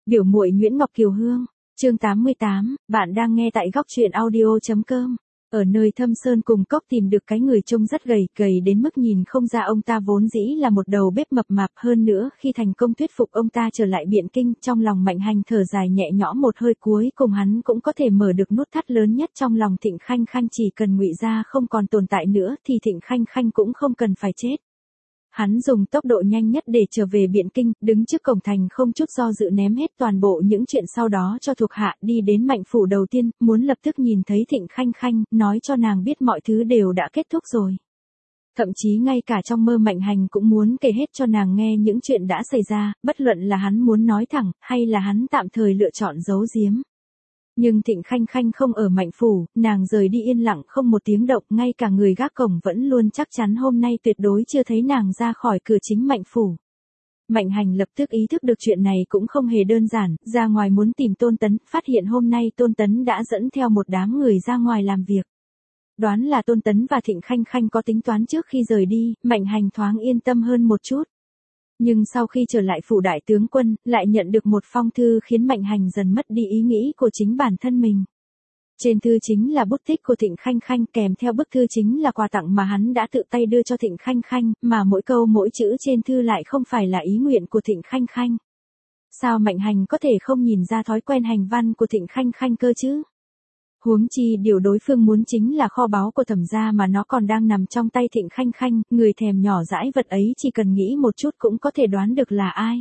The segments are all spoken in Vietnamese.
Biểu muội Nguyễn Ngọc Kiều Hương, chương 88, bạn đang nghe tại góc truyện audio.com. Ở nơi thâm sơn cùng cốc tìm được cái người trông rất gầy đến mức nhìn không ra ông ta vốn dĩ là một đầu bếp mập mạp, hơn nữa khi thành công thuyết phục ông ta trở lại Biện Kinh, trong lòng Mạnh Hành thở dài nhẹ nhõm một hơi, cuối cùng hắn cũng có thể mở được nút thắt lớn nhất trong lòng Thịnh Khanh Khanh, chỉ cần Ngụy gia không còn tồn tại nữa thì Thịnh Khanh Khanh cũng không cần phải chết. Hắn dùng tốc độ nhanh nhất để trở về Biện Kinh, đứng trước cổng thành không chút do dự ném hết toàn bộ những chuyện sau đó cho thuộc hạ, đi đến Mạnh phủ đầu tiên, muốn lập tức nhìn thấy Thịnh Khanh Khanh, nói cho nàng biết mọi thứ đều đã kết thúc rồi. Thậm chí ngay cả trong mơ Mạnh Hành cũng muốn kể hết cho nàng nghe những chuyện đã xảy ra, bất luận là hắn muốn nói thẳng, hay là hắn tạm thời lựa chọn giấu giếm. Nhưng Thịnh Khanh Khanh không ở Mạnh phủ, nàng rời đi yên lặng không một tiếng động, ngay cả người gác cổng vẫn luôn chắc chắn hôm nay tuyệt đối chưa thấy nàng ra khỏi cửa chính Mạnh phủ. Mạnh Hành lập tức ý thức được chuyện này cũng không hề đơn giản, ra ngoài muốn tìm Tôn Tấn, phát hiện hôm nay Tôn Tấn đã dẫn theo một đám người ra ngoài làm việc. Đoán là Tôn Tấn và Thịnh Khanh Khanh có tính toán trước khi rời đi, Mạnh Hành thoáng yên tâm hơn một chút. Nhưng sau khi trở lại phủ đại tướng quân, lại nhận được một phong thư khiến Mạnh Hành dần mất đi ý nghĩ của chính bản thân mình. Trên thư chính là bút tích của Thịnh Khanh Khanh, kèm theo bức thư chính là quà tặng mà hắn đã tự tay đưa cho Thịnh Khanh Khanh, mà mỗi câu mỗi chữ trên thư lại không phải là ý nguyện của Thịnh Khanh Khanh. Sao Mạnh Hành có thể không nhìn ra thói quen hành văn của Thịnh Khanh Khanh cơ chứ? Huống chi điều đối phương muốn chính là kho báu của Thẩm gia mà nó còn đang nằm trong tay Thịnh Khanh Khanh, người thèm nhỏ dãi vật ấy chỉ cần nghĩ một chút cũng có thể đoán được là ai.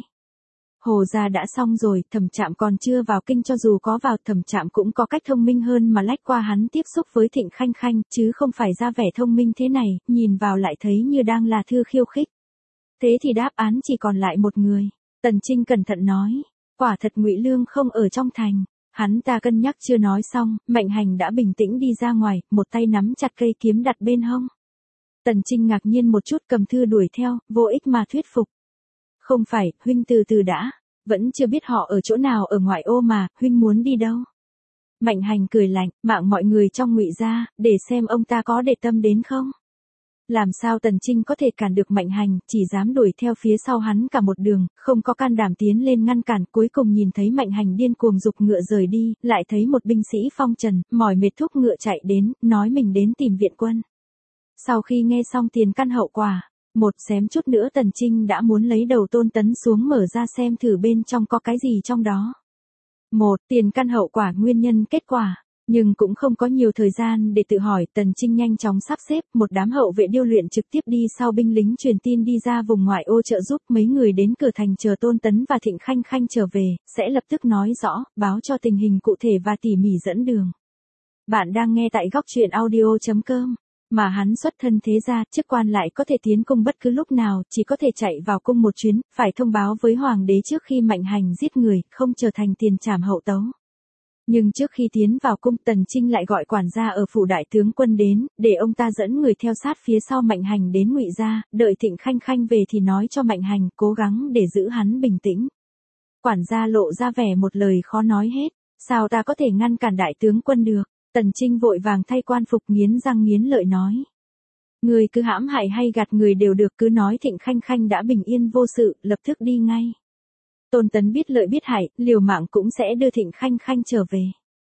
Hồ gia đã xong rồi, Thẩm Trạm còn chưa vào kinh, cho dù có vào Thẩm Trạm cũng có cách thông minh hơn mà lách qua hắn tiếp xúc với Thịnh Khanh Khanh, chứ không phải ra vẻ thông minh thế này, nhìn vào lại thấy như đang là thư khiêu khích. Thế thì đáp án chỉ còn lại một người. Tần Trinh cẩn thận nói, quả thật Ngụy Lương không ở trong thành. Hắn ta cân nhắc chưa nói xong, Mạnh Hành đã bình tĩnh đi ra ngoài, một tay nắm chặt cây kiếm đặt bên hông. Tần Trinh ngạc nhiên một chút, cầm thư đuổi theo, vô ích mà thuyết phục. Không phải, huynh từ từ đã, vẫn chưa biết họ ở chỗ nào ở ngoại ô mà, huynh muốn đi đâu? Mạnh Hành cười lạnh, mạng mọi người trong Ngụy gia, để xem ông ta có để tâm đến không? Làm sao Tần Trinh có thể cản được Mạnh Hành, chỉ dám đuổi theo phía sau hắn cả một đường, không có can đảm tiến lên ngăn cản, cuối cùng nhìn thấy Mạnh Hành điên cuồng giục ngựa rời đi, lại thấy một binh sĩ phong trần, mỏi mệt thúc ngựa chạy đến, nói mình đến tìm viện quân. Sau khi nghe xong tiền căn hậu quả, một xém chút nữa Tần Trinh đã muốn lấy đầu Tôn Tấn xuống mở ra xem thử bên trong có cái gì trong đó. Một, tiền căn hậu quả, nguyên nhân kết quả. Nhưng cũng không có nhiều thời gian để tự hỏi, Tần Trinh nhanh chóng sắp xếp một đám hậu vệ điêu luyện trực tiếp đi sau binh lính truyền tin đi ra vùng ngoại ô trợ giúp, mấy người đến cửa thành chờ Tôn Tấn và Thịnh Khanh Khanh trở về, sẽ lập tức nói rõ, báo cho tình hình cụ thể và tỉ mỉ dẫn đường. Bạn đang nghe tại góc truyện audio.com. Mà hắn xuất thân thế gia, chức quan lại có thể tiến cung bất cứ lúc nào, chỉ có thể chạy vào cung một chuyến, phải thông báo với hoàng đế trước khi Mạnh Hành giết người, không trở thành tiền trảm hậu tấu. Nhưng trước khi tiến vào cung, Tần Trinh lại gọi quản gia ở phủ đại tướng quân đến, để ông ta dẫn người theo sát phía sau Mạnh Hành đến Ngụy gia, đợi Thịnh Khanh Khanh về thì nói cho Mạnh Hành, cố gắng để giữ hắn bình tĩnh. Quản gia lộ ra vẻ một lời khó nói hết, sao ta có thể ngăn cản đại tướng quân được? Tần Trinh vội vàng thay quan phục, nghiến răng nghiến lợi nói. Người cứ hãm hại hay gạt người đều được, cứ nói Thịnh Khanh Khanh đã bình yên vô sự, lập tức đi ngay. Tôn Tấn biết lợi biết hại, liều mạng cũng sẽ đưa Thịnh Khanh Khanh trở về.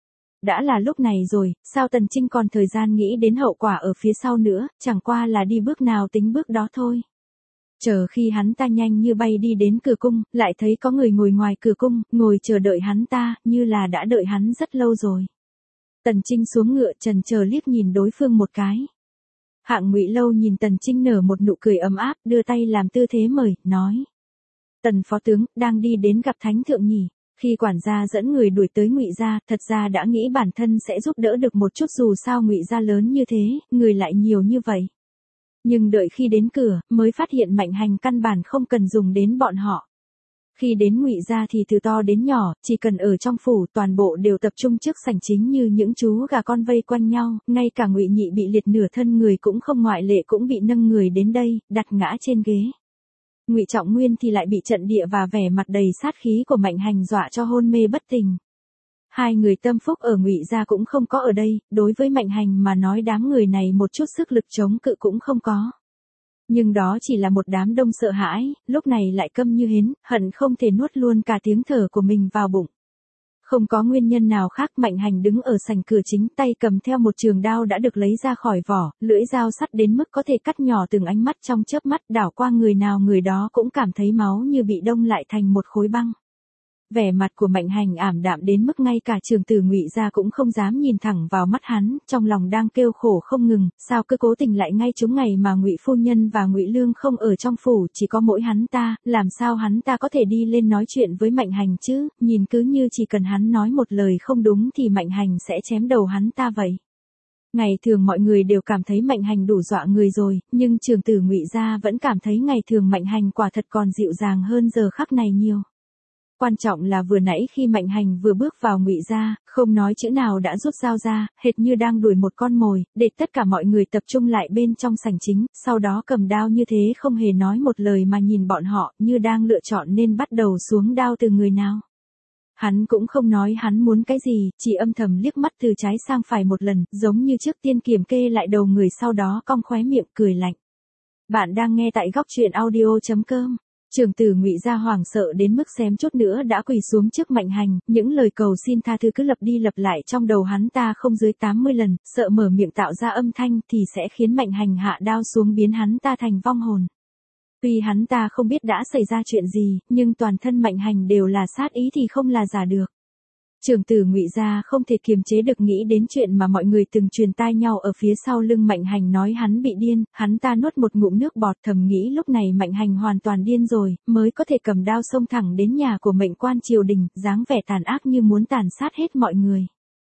Đã là lúc này rồi, sao Tần Trinh còn thời gian nghĩ đến hậu quả ở phía sau nữa, chẳng qua là đi bước nào tính bước đó thôi. Chờ khi hắn ta nhanh như bay đi đến cửa cung, lại thấy có người ngồi ngoài cửa cung, ngồi chờ đợi hắn ta, như là đã đợi hắn rất lâu rồi. Tần Trinh xuống ngựa, chần chờ liếc nhìn đối phương một cái. Hạng Ngụy Lâu nhìn Tần Trinh nở một nụ cười ấm áp, đưa tay làm tư thế mời, nói. Tần phó tướng, đang đi đến gặp thánh thượng nhỉ? Khi quản gia dẫn người đuổi tới Ngụy gia, thật ra đã nghĩ bản thân sẽ giúp đỡ được một chút, dù sao Ngụy gia lớn như thế, người lại nhiều như vậy. Nhưng đợi khi đến cửa, mới phát hiện Mạnh Hành căn bản không cần dùng đến bọn họ. Khi đến Ngụy gia thì từ to đến nhỏ, chỉ cần ở trong phủ, toàn bộ đều tập trung trước sảnh chính như những chú gà con vây quanh nhau, ngay cả Ngụy Nhị bị liệt nửa thân người cũng không ngoại lệ, cũng bị nâng người đến đây, đặt ngã trên ghế. Ngụy Trọng Nguyên thì lại bị trận địa và vẻ mặt đầy sát khí của Mạnh Hành dọa cho hôn mê bất tỉnh. Hai người tâm phúc ở Ngụy gia cũng không có ở đây, đối với Mạnh Hành mà nói đám người này một chút sức lực chống cự cũng không có. Nhưng đó chỉ là một đám đông sợ hãi, lúc này lại câm như hến, hận không thể nuốt luôn cả tiếng thở của mình vào bụng. Không có nguyên nhân nào khác, Mạnh Hành đứng ở sảnh cửa chính, tay cầm theo một trường đao đã được lấy ra khỏi vỏ, lưỡi dao sắt đến mức có thể cắt nhỏ từng ánh mắt trong chớp mắt, đảo qua người nào người đó cũng cảm thấy máu như bị đông lại thành một khối băng. Vẻ mặt của Mạnh Hành ảm đạm đến mức ngay cả Trường Tử Ngụy gia cũng không dám nhìn thẳng vào mắt hắn, trong lòng đang kêu khổ không ngừng, sao cứ cố tình lại ngay trúng ngày mà Ngụy phu nhân và Ngụy Lương không ở trong phủ, chỉ có mỗi hắn ta, làm sao hắn ta có thể đi lên nói chuyện với Mạnh Hành chứ, nhìn cứ như chỉ cần hắn nói một lời không đúng thì Mạnh Hành sẽ chém đầu hắn ta vậy. Ngày thường mọi người đều cảm thấy Mạnh Hành đủ dọa người rồi, nhưng Trường Tử Ngụy gia vẫn cảm thấy ngày thường Mạnh Hành quả thật còn dịu dàng hơn giờ khắc này nhiều. Quan trọng là vừa nãy khi Mạnh Hành vừa bước vào Ngụy gia, không nói chữ nào đã rút dao ra, hệt như đang đuổi một con mồi, để tất cả mọi người tập trung lại bên trong sảnh chính, sau đó cầm đao như thế không hề nói một lời mà nhìn bọn họ, như đang lựa chọn nên bắt đầu xuống đao từ người nào. Hắn cũng không nói hắn muốn cái gì, chỉ âm thầm liếc mắt từ trái sang phải một lần, giống như trước tiên kiểm kê lại đầu người, sau đó cong khóe miệng cười lạnh. Bạn đang nghe tại góc truyện audio.com. Trường Tử Ngụy gia hoảng sợ đến mức xém chút nữa đã quỳ xuống trước Mạnh Hành, những lời cầu xin tha thứ cứ lặp đi lặp lại trong đầu hắn ta không dưới 80 lần, sợ mở miệng tạo ra âm thanh thì sẽ khiến Mạnh Hành hạ đao xuống biến hắn ta thành vong hồn. Tuy hắn ta không biết đã xảy ra chuyện gì, nhưng toàn thân Mạnh Hành đều là sát ý thì không là giả được. Trường Tử Ngụy gia không thể kiềm chế được nghĩ đến chuyện mà mọi người từng truyền tai nhau ở phía sau lưng Mạnh Hành nói hắn bị điên, hắn ta nuốt một ngụm nước bọt thầm nghĩ lúc này Mạnh Hành hoàn toàn điên rồi, mới có thể cầm đao xông thẳng đến nhà của mệnh quan triều đình, dáng vẻ tàn ác như muốn tàn sát hết mọi người.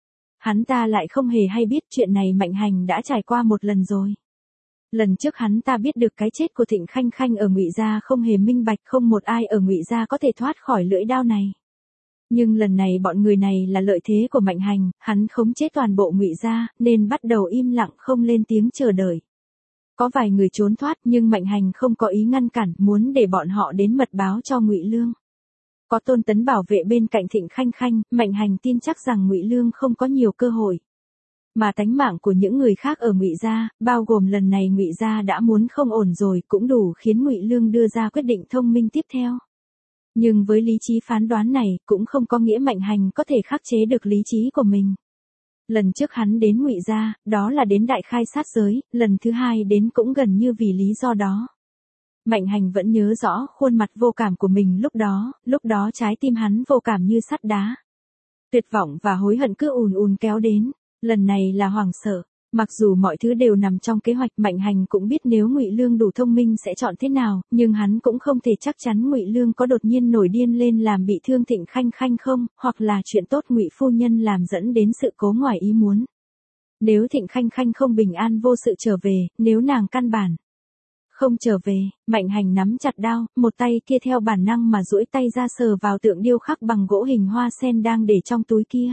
Hắn ta lại không hề hay biết chuyện này Mạnh Hành đã trải qua một lần rồi. Lần trước hắn ta biết được cái chết của Thịnh Khanh Khanh ở Ngụy gia không hề minh bạch, không một ai ở Ngụy gia có thể thoát khỏi lưỡi đao này. Nhưng lần này bọn người này là lợi thế của Mạnh Hành, hắn khống chế toàn bộ Ngụy gia, nên bắt đầu im lặng không lên tiếng chờ đợi. Có vài người trốn thoát nhưng Mạnh Hành không có ý ngăn cản, muốn để bọn họ đến mật báo cho Ngụy Lương. Có Tôn Tấn bảo vệ bên cạnh Thịnh Khanh Khanh, Mạnh Hành tin chắc rằng Ngụy Lương không có nhiều cơ hội. Mà tánh mạng của những người khác ở Ngụy gia, bao gồm lần này Ngụy gia đã muốn không ổn rồi, cũng đủ khiến Ngụy Lương đưa ra quyết định thông minh tiếp theo. Nhưng với lý trí phán đoán này, cũng không có nghĩa Mạnh Hành có thể khắc chế được lý trí của mình. Lần trước hắn đến Ngụy gia, đó là đến đại khai sát giới, lần thứ hai đến cũng gần như vì lý do đó. Mạnh Hành vẫn nhớ rõ khuôn mặt vô cảm của mình lúc đó trái tim hắn vô cảm như sắt đá. Tuyệt vọng và hối hận cứ ùn ùn kéo đến, lần này là hoảng sợ. Mặc dù mọi thứ đều nằm trong kế hoạch, Mạnh Hành cũng biết nếu Ngụy Lương đủ thông minh sẽ chọn thế nào, nhưng hắn cũng không thể chắc chắn Ngụy Lương có đột nhiên nổi điên lên làm bị thương Thịnh Khanh Khanh không, hoặc là chuyện tốt Ngụy phu nhân làm dẫn đến sự cố ngoài ý muốn. Nếu Thịnh Khanh Khanh không bình an vô sự trở về, nếu nàng căn bản không trở về, Mạnh Hành nắm chặt đao, một tay kia theo bản năng mà duỗi tay ra sờ vào tượng điêu khắc bằng gỗ hình hoa sen đang để trong túi kia.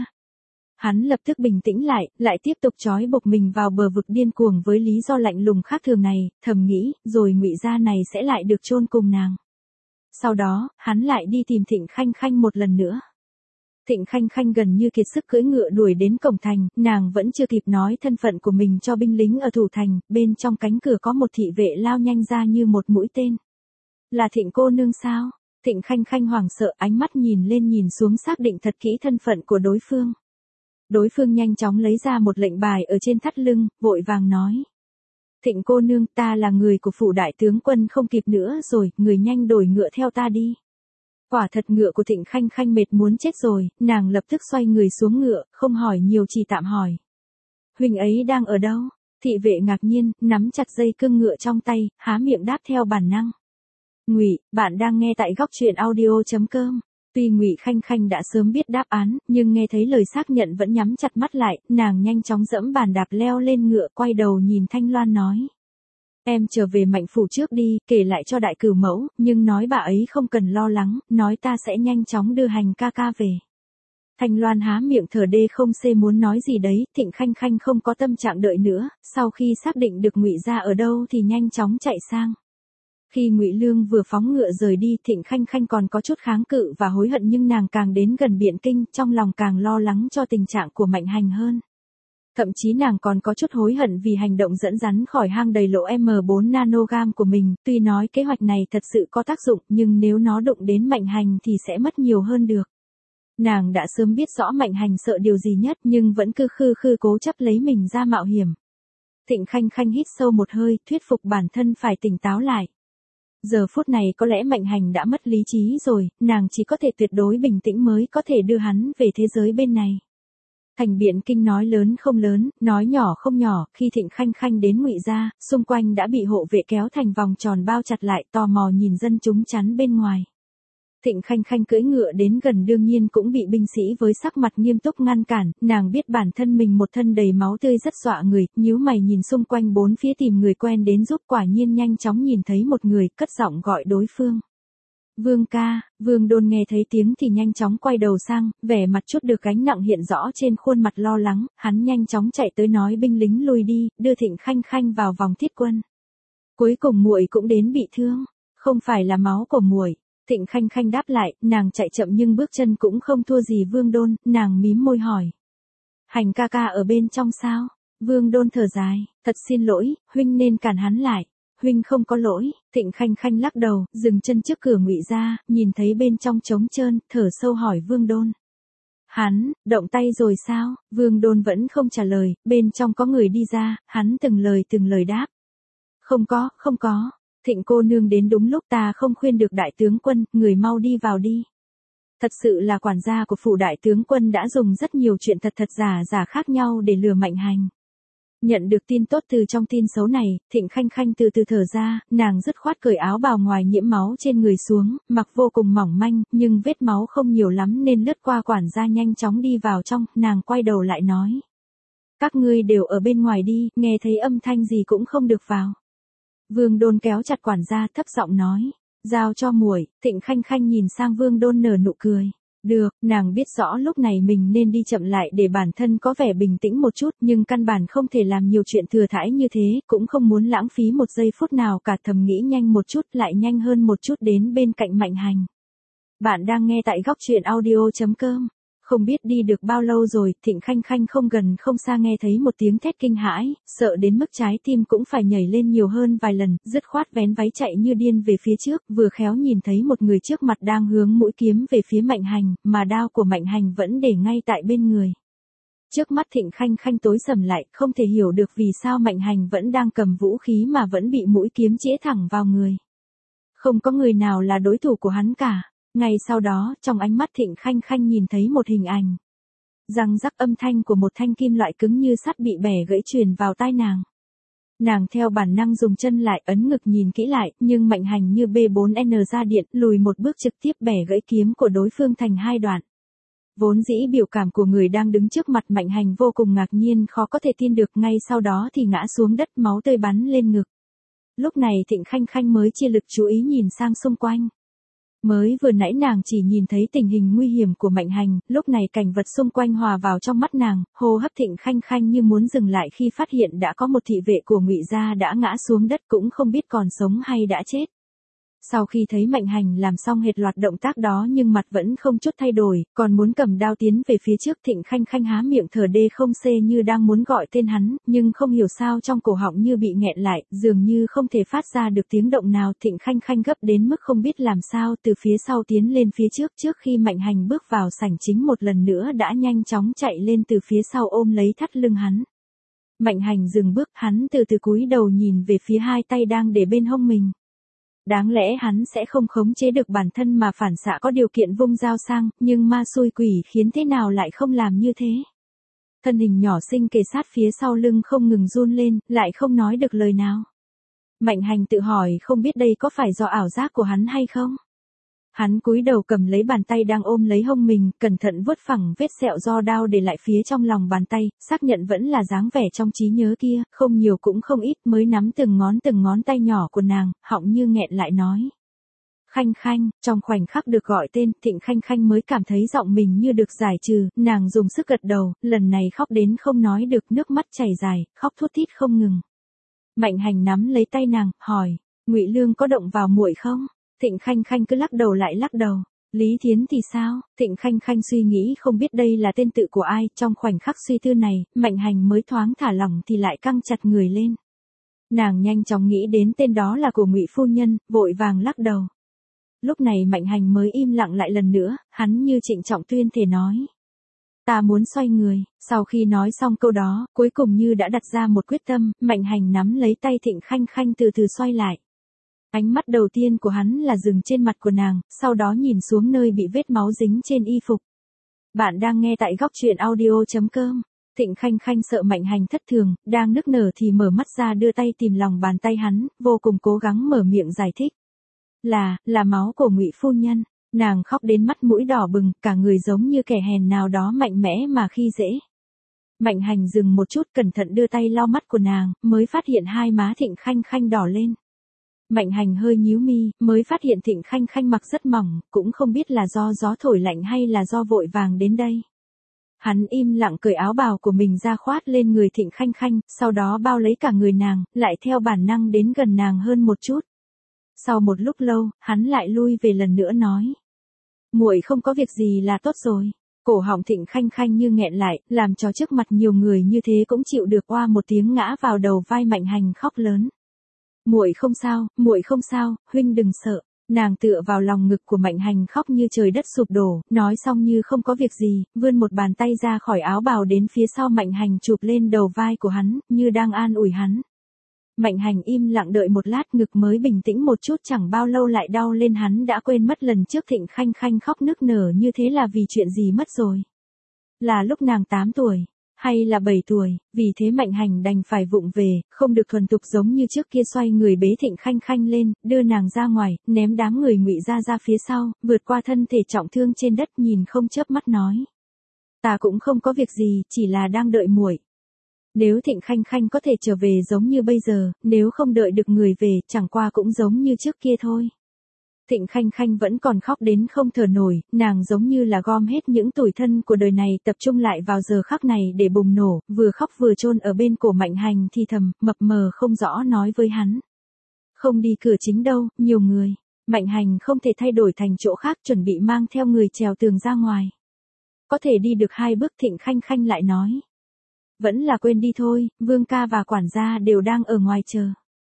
Hắn lập tức bình tĩnh lại tiếp tục trói buộc mình vào bờ vực điên cuồng với lý do lạnh lùng khác thường này, thầm nghĩ, rồi Ngụy gia này sẽ lại được chôn cùng nàng. Sau đó, hắn lại đi tìm Thịnh Khanh Khanh một lần nữa. Thịnh Khanh Khanh gần như kiệt sức cưỡi ngựa đuổi đến cổng thành, nàng vẫn chưa kịp nói thân phận của mình cho binh lính ở thủ thành, bên trong cánh cửa có một thị vệ lao nhanh ra như một mũi tên. Là Thịnh cô nương sao? Thịnh Khanh Khanh hoảng sợ, ánh mắt nhìn lên nhìn xuống xác định thật kỹ thân phận của đối phương. Đối phương nhanh chóng lấy ra một lệnh bài ở trên thắt lưng, vội vàng nói. Thịnh cô nương, ta là người của phủ đại tướng quân, không kịp nữa rồi, người nhanh đổi ngựa theo ta đi. Quả thật ngựa của Thịnh Khanh Khanh mệt muốn chết rồi, nàng lập tức xoay người xuống ngựa, không hỏi nhiều chỉ tạm hỏi. Huynh ấy đang ở đâu? Thị vệ ngạc nhiên, nắm chặt dây cương ngựa trong tay, há miệng đáp theo bản năng. Ngụy, bạn đang nghe tại góc truyện audio.com. Tuy Ngụy Khanh Khanh đã sớm biết đáp án, nhưng nghe thấy lời xác nhận vẫn nhắm chặt mắt lại, nàng nhanh chóng dẫm bàn đạp leo lên ngựa, quay đầu nhìn Thanh Loan nói. Em trở về Mạnh phủ trước đi, kể lại cho đại cửu mẫu, nhưng nói bà ấy không cần lo lắng, nói ta sẽ nhanh chóng đưa Hành ca ca về. Thanh Loan há miệng thở đê không xê muốn nói gì đấy, Thịnh Khanh Khanh không có tâm trạng đợi nữa, sau khi xác định được Ngụy gia ở đâu thì nhanh chóng chạy sang. Khi Ngụy Lương vừa phóng ngựa rời đi, Thịnh Khanh Khanh còn có chút kháng cự và hối hận, nhưng nàng càng đến gần Biện Kinh, trong lòng càng lo lắng cho tình trạng của Mạnh Hành hơn. Thậm chí nàng còn có chút hối hận vì hành động dẫn rắn khỏi hang đầy lỗ M4 nanogam của mình, tuy nói kế hoạch này thật sự có tác dụng nhưng nếu nó đụng đến Mạnh Hành thì sẽ mất nhiều hơn được. Nàng đã sớm biết rõ Mạnh Hành sợ điều gì nhất nhưng vẫn cứ khư khư cố chấp lấy mình ra mạo hiểm. Thịnh Khanh Khanh hít sâu một hơi, thuyết phục bản thân phải tỉnh táo lại. Giờ phút này có lẽ Mạnh Hành đã mất lý trí rồi, nàng chỉ có thể tuyệt đối bình tĩnh mới có thể đưa hắn về thế giới bên này. Thành Biện Kinh nói lớn không lớn, nói nhỏ không nhỏ, khi Thịnh Khanh Khanh đến Ngụy gia, xung quanh đã bị hộ vệ kéo thành vòng tròn bao chặt lại, tò mò nhìn dân chúng chắn bên ngoài. Thịnh Khanh Khanh cưỡi ngựa đến gần đương nhiên cũng bị binh sĩ với sắc mặt nghiêm túc ngăn cản, nàng biết bản thân mình một thân đầy máu tươi rất dọa người, nhíu mày nhìn xung quanh bốn phía tìm người quen đến giúp, quả nhiên nhanh chóng nhìn thấy một người, cất giọng gọi đối phương. Vương ca. Vương Đôn nghe thấy tiếng thì nhanh chóng quay đầu sang, vẻ mặt chút được gánh nặng hiện rõ trên khuôn mặt lo lắng, hắn nhanh chóng chạy tới nói binh lính lui đi, đưa Thịnh Khanh Khanh vào vòng thiết quân. Cuối cùng muội cũng đến bị thương, không phải là máu của muội. Thịnh Khanh Khanh đáp lại, nàng chạy chậm nhưng bước chân cũng không thua gì Vương Đôn, nàng mím môi hỏi. Hành ca ca ở bên trong sao? Vương Đôn thở dài, thật xin lỗi, huynh nên cản hắn lại. Huynh không có lỗi. Thịnh Khanh Khanh lắc đầu, dừng chân trước cửa Ngụy gia, nhìn thấy bên trong trống trơn, thở sâu hỏi Vương Đôn. Hắn, động tay rồi sao? Vương Đôn vẫn không trả lời, bên trong có người đi ra, hắn từng lời đáp. Không có. Thịnh cô nương đến đúng lúc, ta không khuyên được đại tướng quân, người mau đi vào đi. Thật sự là quản gia của phủ đại tướng quân đã dùng rất nhiều chuyện thật giả khác nhau để lừa Mạnh Hành. Nhận được tin tốt từ trong tin xấu này, Thịnh Khanh Khanh từ từ thở ra, nàng dứt khoát cởi áo bào ngoài nhiễm máu trên người xuống, mặc vô cùng mỏng manh, nhưng vết máu không nhiều lắm nên lướt qua quản gia nhanh chóng đi vào trong, nàng quay đầu lại nói. Các ngươi đều ở bên ngoài đi, nghe thấy âm thanh gì cũng không được vào. Vương Đôn kéo chặt quản gia thấp giọng nói, giao cho muội. Thịnh Khanh Khanh nhìn sang Vương Đôn nở nụ cười. Được, nàng biết rõ lúc này mình nên đi chậm lại để bản thân có vẻ bình tĩnh một chút, nhưng căn bản không thể làm nhiều chuyện thừa thãi như thế, cũng không muốn lãng phí một giây phút nào cả, thầm nghĩ nhanh một chút lại nhanh hơn một chút đến bên cạnh Mạnh Hành. Bạn đang nghe tại góc truyện audio.com. Không biết đi được bao lâu rồi, Thịnh Khanh Khanh không gần không xa nghe thấy một tiếng thét kinh hãi, sợ đến mức trái tim cũng phải nhảy lên nhiều hơn vài lần, dứt khoát vén váy chạy như điên về phía trước, vừa khéo nhìn thấy một người trước mặt đang hướng mũi kiếm về phía Mạnh Hành, mà đao của Mạnh Hành vẫn để ngay tại bên người. Trước mắt Thịnh Khanh Khanh tối sầm lại, không thể hiểu được vì sao Mạnh Hành vẫn đang cầm vũ khí mà vẫn bị mũi kiếm chĩa thẳng vào người. Không có người nào là đối thủ của hắn cả. Ngay sau đó, trong ánh mắt Thịnh Khanh Khanh nhìn thấy một hình ảnh. Răng rắc, âm thanh của một thanh kim loại cứng như sắt bị bẻ gãy truyền vào tai nàng. Nàng theo bản năng dùng chân lại ấn ngực nhìn kỹ lại, nhưng Mạnh Hành như B4N ra điện, lùi một bước trực tiếp bẻ gãy kiếm của đối phương thành hai đoạn. Vốn dĩ biểu cảm của người đang đứng trước mặt Mạnh Hành vô cùng ngạc nhiên, khó có thể tin được, ngay sau đó thì ngã xuống đất, máu tươi bắn lên ngực. Lúc này Thịnh Khanh Khanh mới chia lực chú ý nhìn sang xung quanh. Mới vừa nãy nàng chỉ nhìn thấy tình hình nguy hiểm của Mạnh Hành, lúc này cảnh vật xung quanh hòa vào trong mắt nàng, hô hấp Thịnh Khanh Khanh như muốn dừng lại khi phát hiện đã có một thị vệ của Ngụy gia đã ngã xuống đất, cũng không biết còn sống hay đã chết. Sau khi thấy Mạnh Hành làm xong hệt loạt động tác đó nhưng mặt vẫn không chút thay đổi, còn muốn cầm đao tiến về phía trước, Thịnh Khanh Khanh há miệng thở đê không xê như đang muốn gọi tên hắn, nhưng không hiểu sao trong cổ họng như bị nghẹn lại, dường như không thể phát ra được tiếng động nào. Thịnh Khanh Khanh gấp đến mức không biết làm sao, từ phía sau tiến lên phía trước khi Mạnh Hành bước vào sảnh chính một lần nữa đã nhanh chóng chạy lên từ phía sau ôm lấy thắt lưng hắn. Mạnh Hành dừng bước, hắn từ từ cúi đầu nhìn về phía hai tay đang để bên hông mình. Đáng lẽ hắn sẽ không khống chế được bản thân mà phản xạ có điều kiện vung dao sang, nhưng ma xui quỷ khiến thế nào lại không làm như thế. Thân hình nhỏ xinh kề sát phía sau lưng không ngừng run lên, lại không nói được lời nào. Mạnh Hành tự hỏi không biết đây có phải do ảo giác của hắn hay không. Hắn cúi đầu cầm lấy bàn tay đang ôm lấy hông mình, cẩn thận vuốt phẳng vết sẹo do đao để lại phía trong lòng bàn tay, xác nhận vẫn là dáng vẻ trong trí nhớ kia, không nhiều cũng không ít, mới nắm từng ngón tay nhỏ của nàng, họng như nghẹn lại nói. Khanh Khanh, trong khoảnh khắc được gọi tên, Thịnh Khanh Khanh mới cảm thấy giọng mình như được giải trừ, nàng dùng sức gật đầu, lần này khóc đến không nói được, nước mắt chảy dài, khóc thút thít không ngừng. Mạnh Hành nắm lấy tay nàng, hỏi, Ngụy Lương có động vào muội không? Thịnh Khanh Khanh cứ lắc đầu lại lắc đầu. Lý Thiến thì sao? Thịnh Khanh Khanh suy nghĩ không biết đây là tên tự của ai, trong khoảnh khắc suy tư này, Mạnh Hành mới thoáng thả lỏng thì lại căng chặt người lên. Nàng nhanh chóng nghĩ đến tên đó là của Ngụy phu nhân, vội vàng lắc đầu. Lúc này Mạnh Hành mới im lặng lại lần nữa, hắn như trịnh trọng tuyên thể nói. Ta muốn xoay người, sau khi nói xong câu đó, cuối cùng như đã đặt ra một quyết tâm, Mạnh Hành nắm lấy tay Thịnh Khanh Khanh từ từ xoay lại. Ánh mắt đầu tiên của hắn là dừng trên mặt của nàng, sau đó nhìn xuống nơi bị vết máu dính trên y phục. Bạn đang nghe tại góc truyện audio.com. Thịnh Khanh Khanh sợ Mạnh Hành thất thường, đang nức nở thì mở mắt ra đưa tay tìm lòng bàn tay hắn, vô cùng cố gắng mở miệng giải thích. Là máu của Ngụy phu nhân. Nàng khóc đến mắt mũi đỏ bừng, cả người giống như kẻ hèn nào đó mạnh mẽ mà khi dễ. Mạnh Hành dừng một chút cẩn thận đưa tay lau mắt của nàng, mới phát hiện hai má Thịnh Khanh Khanh đỏ lên. Mạnh Hành hơi nhíu mi, mới phát hiện Thịnh Khanh Khanh mặc rất mỏng, cũng không biết là do gió thổi lạnh hay là do vội vàng đến đây. Hắn im lặng cởi áo bào của mình ra khoát lên người Thịnh Khanh Khanh, sau đó bao lấy cả người nàng, lại theo bản năng đến gần nàng hơn một chút. Sau một lúc lâu, hắn lại lui về lần nữa nói. Muội không có việc gì là tốt rồi. Cổ họng Thịnh Khanh Khanh như nghẹn lại, làm cho trước mặt nhiều người như thế cũng chịu được, oa một tiếng ngã vào đầu vai Mạnh Hành khóc lớn. Muội không sao, huynh đừng sợ. Nàng tựa vào lòng ngực của Mạnh Hành khóc như trời đất sụp đổ, nói xong như không có việc gì, vươn một bàn tay ra khỏi áo bào đến phía sau Mạnh Hành chụp lên đầu vai của hắn, như đang an ủi hắn. Mạnh Hành im lặng đợi một lát, ngực mới bình tĩnh một chút, chẳng bao lâu lại đau lên, hắn đã quên mất lần trước Thịnh Khanh Khanh khóc nức nở như thế là vì chuyện gì mất rồi. Là lúc nàng 8 tuổi, hay là 7 tuổi, vì thế Mạnh Hành đành phải vụng về, không được thuần thục giống như trước kia, xoay người bế Thịnh Khanh Khanh lên, đưa nàng ra ngoài, ném đám người Ngụy ra phía sau, vượt qua thân thể trọng thương trên đất, nhìn không chớp mắt nói. Ta cũng không có việc gì, chỉ là đang đợi muội. Nếu Thịnh Khanh Khanh có thể trở về giống như bây giờ, nếu không đợi được người về, chẳng qua cũng giống như trước kia thôi. Thịnh Khanh Khanh vẫn còn khóc đến không thở nổi, nàng giống như là gom hết những tủi thân của đời này tập trung lại vào giờ khắc này để bùng nổ, vừa khóc vừa chôn ở bên cổ Mạnh Hành thì thầm, mập mờ không rõ nói với hắn. Không đi cửa chính đâu, nhiều người. Mạnh Hành không thể thay đổi thành chỗ khác, chuẩn bị mang theo người trèo tường ra ngoài. Có thể đi được 2 bước Thịnh Khanh Khanh lại nói. Vẫn là quên đi thôi, Vương ca và quản gia đều đang ở ngoài chờ.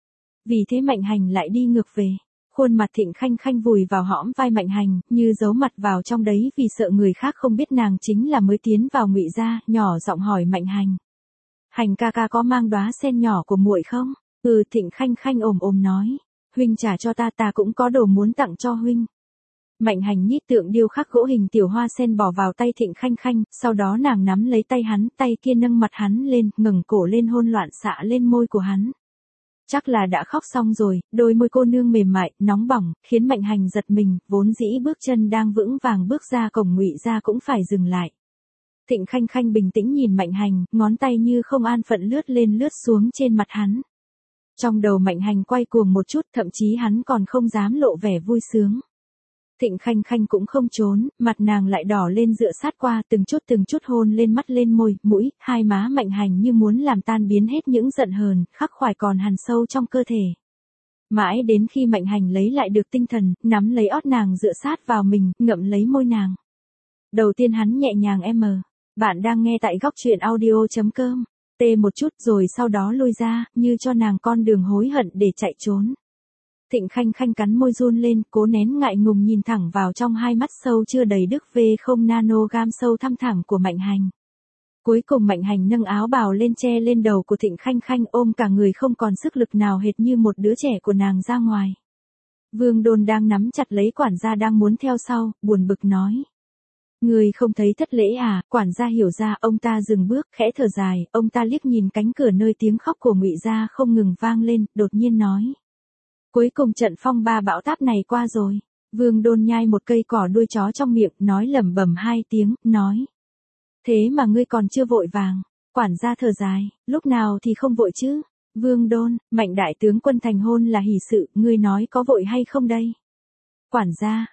Vì thế Mạnh Hành lại đi ngược về. Khuôn mặt Thịnh Khanh Khanh vùi vào hõm vai Mạnh Hành, như giấu mặt vào trong đấy vì sợ người khác không biết nàng chính là mới tiến vào Ngụy gia, nhỏ giọng hỏi Mạnh Hành. Hành ca ca có mang đóa sen nhỏ của muội không? Thịnh Khanh Khanh ồm nói. Huynh trả cho ta, ta cũng có đồ muốn tặng cho huynh. Mạnh Hành nhích tượng điêu khắc gỗ hình tiểu hoa sen bỏ vào tay Thịnh Khanh Khanh, sau đó nàng nắm lấy tay hắn, tay kia nâng mặt hắn lên, ngẩng cổ lên hôn loạn xạ lên môi của hắn. Chắc là đã khóc xong rồi, đôi môi cô nương mềm mại, nóng bỏng, khiến Mạnh Hành giật mình, vốn dĩ bước chân đang vững vàng bước ra cổng Ngụy gia cũng phải dừng lại. Thịnh Khanh Khanh bình tĩnh nhìn Mạnh Hành, ngón tay như không an phận lướt lên lướt xuống trên mặt hắn. Trong đầu Mạnh Hành quay cuồng một chút, thậm chí hắn còn không dám lộ vẻ vui sướng. Thịnh Khanh Khanh cũng không trốn, mặt nàng lại đỏ lên dựa sát qua, từng chút hôn lên mắt lên môi, mũi, hai má Mạnh Hành như muốn làm tan biến hết những giận hờn, khắc khoải còn hằn sâu trong cơ thể. Mãi đến khi Mạnh Hành lấy lại được tinh thần, nắm lấy ót nàng dựa sát vào mình, ngậm lấy môi nàng. Đầu tiên hắn nhẹ nhàng bạn đang nghe tại góc truyện audio.com, tê một chút rồi sau đó lui ra, như cho nàng con đường hối hận để chạy trốn. Thịnh Khanh Khanh cắn môi run lên, cố nén ngại ngùng nhìn thẳng vào trong hai mắt sâu chưa đầy đức V0 nanogam sâu thăm thẳm của Mạnh Hành. Cuối cùng Mạnh Hành nâng áo bào lên che lên đầu của Thịnh Khanh Khanh, ôm cả người không còn sức lực nào hệt như một đứa trẻ của nàng ra ngoài. Vương Đôn đang nắm chặt lấy quản gia đang muốn theo sau, buồn bực nói. Người không thấy thất lễ à? Quản gia hiểu ra, ông ta dừng bước, khẽ thở dài, ông ta liếc nhìn cánh cửa nơi tiếng khóc của Ngụy gia không ngừng vang lên, đột nhiên nói. Cuối cùng trận phong ba bão táp này qua rồi. Vương Đôn nhai một cây cỏ đuôi chó trong miệng, nói lẩm bẩm 2 tiếng, nói. Thế mà ngươi còn chưa vội vàng. Quản gia thở dài, lúc nào thì không vội chứ. Vương Đôn, Mạnh đại tướng quân thành hôn là hỷ sự, ngươi nói có vội hay không đây? Quản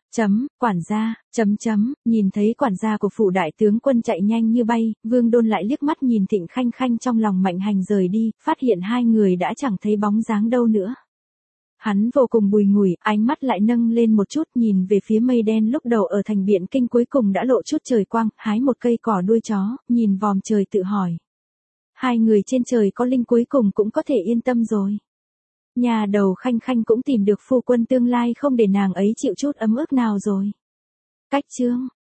gia, nhìn thấy quản gia của phủ đại tướng quân chạy nhanh như bay, Vương Đôn lại liếc mắt nhìn Thịnh Khanh Khanh trong lòng Mạnh Hành rời đi, phát hiện hai người đã chẳng thấy bóng dáng đâu nữa. Hắn vô cùng bùi ngùi, ánh mắt lại nâng lên một chút nhìn về phía mây đen lúc đầu ở thành Biện Kinh cuối cùng đã lộ chút trời quang, hái một cây cỏ đuôi chó, nhìn vòm trời tự hỏi. Hai người trên trời có linh cuối cùng cũng có thể yên tâm rồi. Nhà đầu Khanh Khanh cũng tìm được phu quân tương lai không để nàng ấy chịu chút ấm ức nào rồi. Cách chương